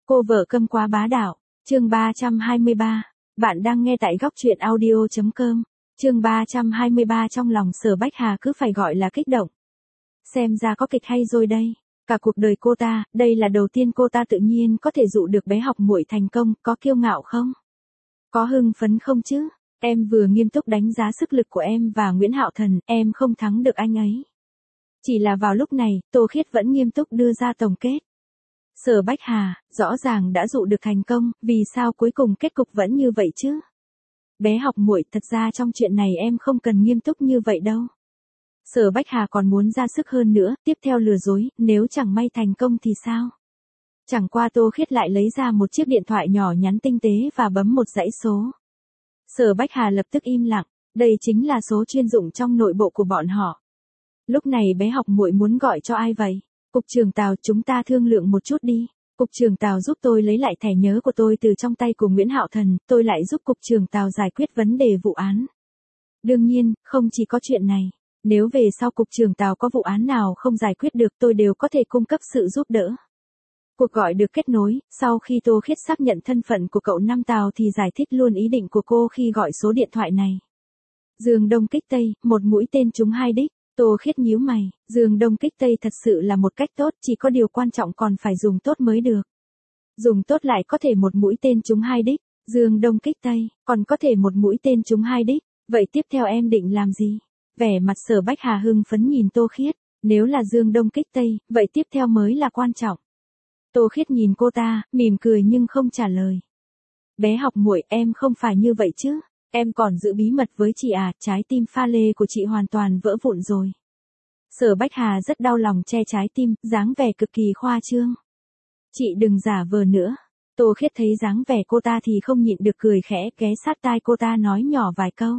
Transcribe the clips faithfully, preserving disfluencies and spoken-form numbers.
Cô vợ câm quá bá đạo, chương ba trăm hai mươi ba. Bạn đang nghe tại góc truyện audio chấm com. Chương ba trăm hai mươi ba trong lòng Sở Bách Hà cứ phải gọi là kích động. Xem ra có kịch hay rồi đây. Cả cuộc đời cô ta, đây là đầu tiên cô ta tự nhiên có thể dụ được bé học muội thành công, có kiêu ngạo không? Có hưng phấn không chứ? Em vừa nghiêm túc đánh giá sức lực của em và Nguyễn Hạo Thần, em không thắng được anh ấy. Chỉ là vào lúc này, Tô Khiết vẫn nghiêm túc đưa ra tổng kết. Sở Bách Hà, rõ ràng đã dụ được thành công, vì sao cuối cùng kết cục vẫn như vậy chứ? Bé học muội, thật ra trong chuyện này em không cần nghiêm túc như vậy đâu. Sở Bách Hà còn muốn ra sức hơn nữa, tiếp theo lừa dối, nếu chẳng may thành công thì sao? Chẳng qua Tô Khiết lại lấy ra một chiếc điện thoại nhỏ nhắn tinh tế và bấm một dãy số. Sở Bách Hà lập tức im lặng, đây chính là số chuyên dụng trong nội bộ của bọn họ. Lúc này bé học muội muốn gọi cho ai vậy? Cục trưởng Tào, chúng ta thương lượng một chút đi. Cục trưởng Tào giúp tôi lấy lại thẻ nhớ của tôi từ trong tay của Nguyễn Hạo Thần, tôi lại giúp cục trưởng Tào giải quyết vấn đề vụ án. Đương nhiên, không chỉ có chuyện này. Nếu về sau cục trưởng Tào có vụ án nào không giải quyết được tôi đều có thể cung cấp sự giúp đỡ. Cuộc gọi được kết nối, sau khi Tô Khiết xác nhận thân phận của cậu Năm Tào thì giải thích luôn ý định của cô khi gọi số điện thoại này. Dương Đông kích Tây, một mũi tên trúng hai đích. Tô Khiết nhíu mày, Dương Đông kích Tây thật sự là một cách tốt, chỉ có điều quan trọng còn phải dùng tốt mới được. Dùng tốt lại có thể một mũi tên trúng hai đích, Dương Đông kích Tây, còn có thể một mũi tên trúng hai đích, vậy tiếp theo em định làm gì? Vẻ mặt Sở Bách Hà hưng phấn nhìn Tô Khiết, nếu là Dương Đông kích Tây, vậy tiếp theo mới là quan trọng. Tô Khiết nhìn cô ta, mỉm cười nhưng không trả lời. Bé học muội, em không phải như vậy chứ? Em còn giữ bí mật với chị à, trái tim pha lê của chị hoàn toàn vỡ vụn rồi. Sở Bách Hà rất đau lòng che trái tim, dáng vẻ cực kỳ khoa trương. Chị đừng giả vờ nữa. Tô Khiết thấy dáng vẻ cô ta thì không nhịn được cười khẽ, ghé sát tai cô ta nói nhỏ vài câu.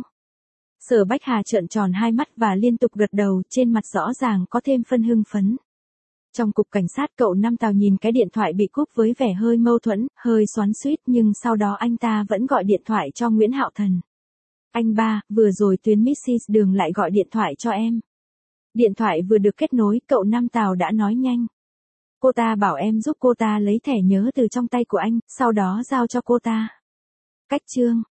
Sở Bách Hà trợn tròn hai mắt và liên tục gật đầu, trên mặt rõ ràng có thêm phân hưng phấn. Trong cục cảnh sát cậu Năm Tào nhìn cái điện thoại bị cúp với vẻ hơi mâu thuẫn, hơi xoắn xuýt nhưng sau đó anh ta vẫn gọi điện thoại cho Nguyễn Hạo Thần. Anh ba, vừa rồi tuyến missus Đường lại gọi điện thoại cho em. Điện thoại vừa được kết nối, cậu Năm Tào đã nói nhanh. Cô ta bảo em giúp cô ta lấy thẻ nhớ từ trong tay của anh, sau đó giao cho cô ta. Cách chương,